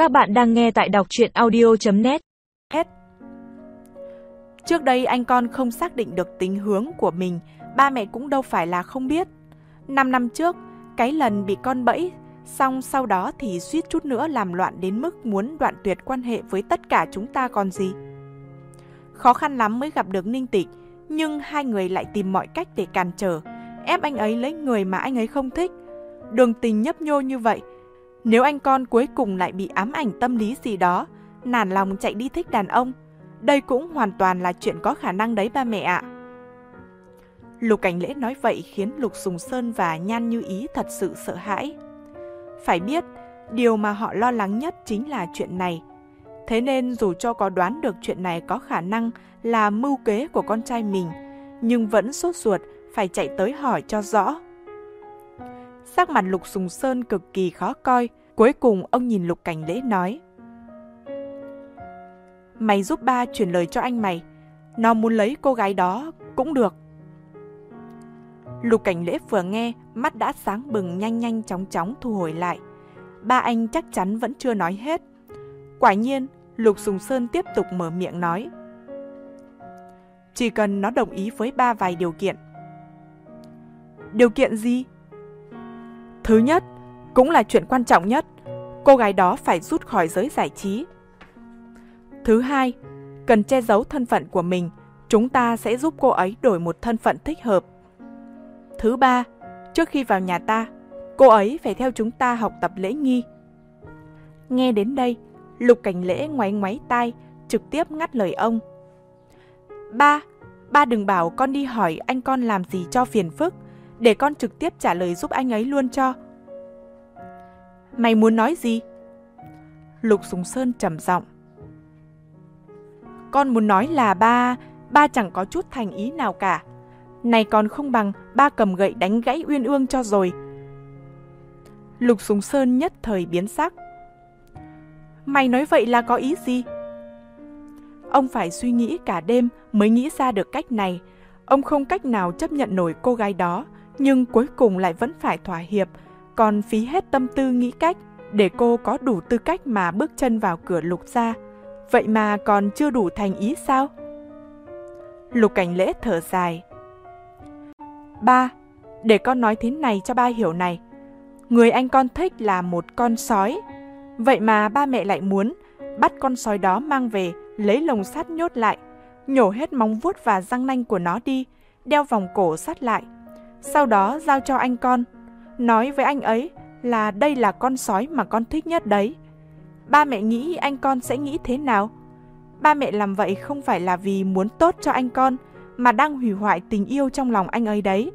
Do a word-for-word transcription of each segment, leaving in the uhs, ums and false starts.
Các bạn đang nghe tại đọc truyện audio chấm net. Hết. Trước đây anh con không xác định được tính hướng của mình, ba mẹ cũng đâu phải là không biết. Năm năm trước, cái lần bị con bẫy, xong sau đó thì suýt chút nữa làm loạn đến mức muốn đoạn tuyệt quan hệ với tất cả chúng ta còn gì. Khó khăn lắm mới gặp được Ninh Tịch, nhưng hai người lại tìm mọi cách để cản trở, ép anh ấy lấy người mà anh ấy không thích. Đường tình nhấp nhô như vậy, nếu anh con cuối cùng lại bị ám ảnh tâm lý gì đó, nản lòng chạy đi thích đàn ông, đây cũng hoàn toàn là chuyện có khả năng đấy ba mẹ ạ. Lục Cảnh Lễ nói vậy khiến Lục Sùng Sơn và Nhan Như Ý thật sự sợ hãi. Phải biết, điều mà họ lo lắng nhất chính là chuyện này. Thế nên dù cho có đoán được chuyện này có khả năng là mưu kế của con trai mình, nhưng vẫn sốt ruột phải chạy tới hỏi cho rõ. Sắc mặt Lục Sùng Sơn cực kỳ khó coi, cuối cùng ông nhìn Lục Cảnh Lễ nói: Mày giúp ba chuyển lời cho anh mày, nó muốn lấy cô gái đó cũng được. Lục Cảnh Lễ vừa nghe, mắt đã sáng bừng, nhanh nhanh chóng chóng thu hồi lại. Ba anh chắc chắn vẫn chưa nói hết. Quả nhiên, Lục Sùng Sơn tiếp tục mở miệng nói: Chỉ cần nó đồng ý với ba vài điều kiện. Điều kiện gì? Thứ nhất, cũng là chuyện quan trọng nhất, cô gái đó phải rút khỏi giới giải trí. Thứ hai, cần che giấu thân phận của mình, chúng ta sẽ giúp cô ấy đổi một thân phận thích hợp. Thứ ba, trước khi vào nhà ta, cô ấy phải theo chúng ta học tập lễ nghi. Nghe đến đây, Lục Cảnh Lễ ngoáy ngoáy tai, trực tiếp ngắt lời ông. Ba, ba đừng bảo con đi hỏi anh con làm gì cho phiền phức, để con trực tiếp trả lời giúp anh ấy luôn cho. Mày muốn nói gì? Lục Sùng Sơn trầm giọng. Con muốn nói là ba, ba chẳng có chút thành ý nào cả. Này còn không bằng ba cầm gậy đánh gãy Uyên Ương cho rồi. Lục Sùng Sơn nhất thời biến sắc. Mày nói vậy là có ý gì? Ông phải suy nghĩ cả đêm mới nghĩ ra được cách này. Ông không cách nào chấp nhận nổi cô gái đó, nhưng cuối cùng lại vẫn phải thỏa hiệp, còn phí hết tâm tư nghĩ cách để cô có đủ tư cách mà bước chân vào cửa Lục gia. Vậy mà còn chưa đủ thành ý sao? Lục Cảnh Lễ thở dài. Ba, để con nói thế này cho ba hiểu này. Người anh con thích là một con sói. Vậy mà ba mẹ lại muốn bắt con sói đó mang về, lấy lồng sắt nhốt lại, nhổ hết móng vuốt và răng nanh của nó đi, đeo vòng cổ sắt lại. Sau đó giao cho anh con, nói với anh ấy là đây là con sói mà con thích nhất đấy. Ba mẹ nghĩ anh con sẽ nghĩ thế nào? Ba mẹ làm vậy không phải là vì muốn tốt cho anh con, mà đang hủy hoại tình yêu trong lòng anh ấy đấy.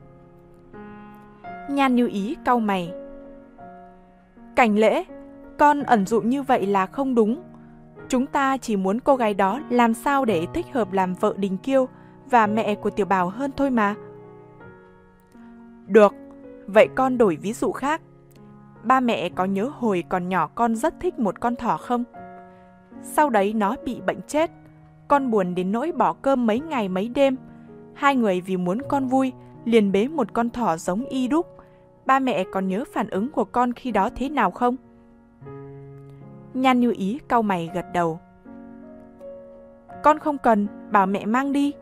Nhan Như Ý cau mày. Cảnh Lễ, con ẩn dụ như vậy là không đúng. Chúng ta chỉ muốn cô gái đó làm sao để thích hợp làm vợ Đình Kiêu và mẹ của Tiểu Bảo hơn thôi mà. Được, vậy con đổi ví dụ khác. Ba mẹ có nhớ hồi còn nhỏ con rất thích một con thỏ không? Sau đấy nó bị bệnh chết, con buồn đến nỗi bỏ cơm mấy ngày mấy đêm. Hai người vì muốn con vui liền bế một con thỏ giống y đúc. Ba mẹ còn nhớ phản ứng của con khi đó thế nào không? Nhan Như Ý cau mày gật đầu. Con không cần, bảo mẹ mang đi.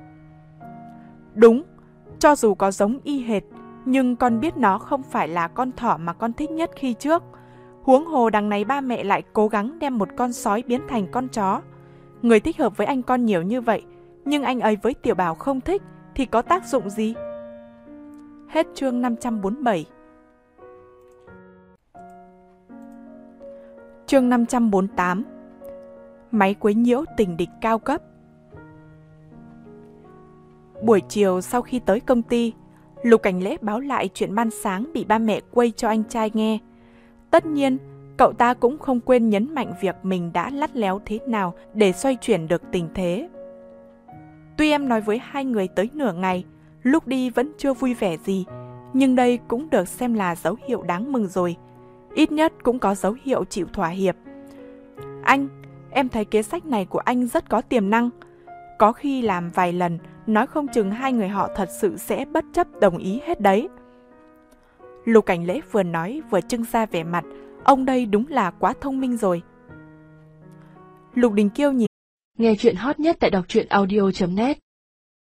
Đúng, cho dù có giống y hệt, nhưng con biết nó không phải là con thỏ mà con thích nhất khi trước. Huống hồ đằng này ba mẹ lại cố gắng đem một con sói biến thành con chó. Người thích hợp với anh con nhiều như vậy, nhưng anh ấy với Tiểu Bảo không thích thì có tác dụng gì? Hết chương năm trăm bốn mươi bảy. Chương năm trăm bốn mươi tám. Máy quấy nhiễu tình địch cao cấp. Buổi chiều sau khi tới công ty, Lục Cảnh Lễ báo lại chuyện ban sáng bị ba mẹ quay cho anh trai nghe. Tất nhiên, cậu ta cũng không quên nhấn mạnh việc mình đã lắt léo thế nào để xoay chuyển được tình thế. Tuy em nói với hai người tới nửa ngày, lúc đi vẫn chưa vui vẻ gì, nhưng đây cũng được xem là dấu hiệu đáng mừng rồi. Ít nhất cũng có dấu hiệu chịu thỏa hiệp. Anh, em thấy kế sách này của anh rất có tiềm năng. Có khi làm vài lần, nói không chừng hai người họ thật sự sẽ bất chấp đồng ý hết đấy. Lục Cảnh Lễ vừa nói vừa trưng ra vẻ mặt, Ông đây đúng là quá thông minh rồi. Lục Đình Kiêu nhìn. Nghe chuyện hot nhất tại đọc truyện audio chấm net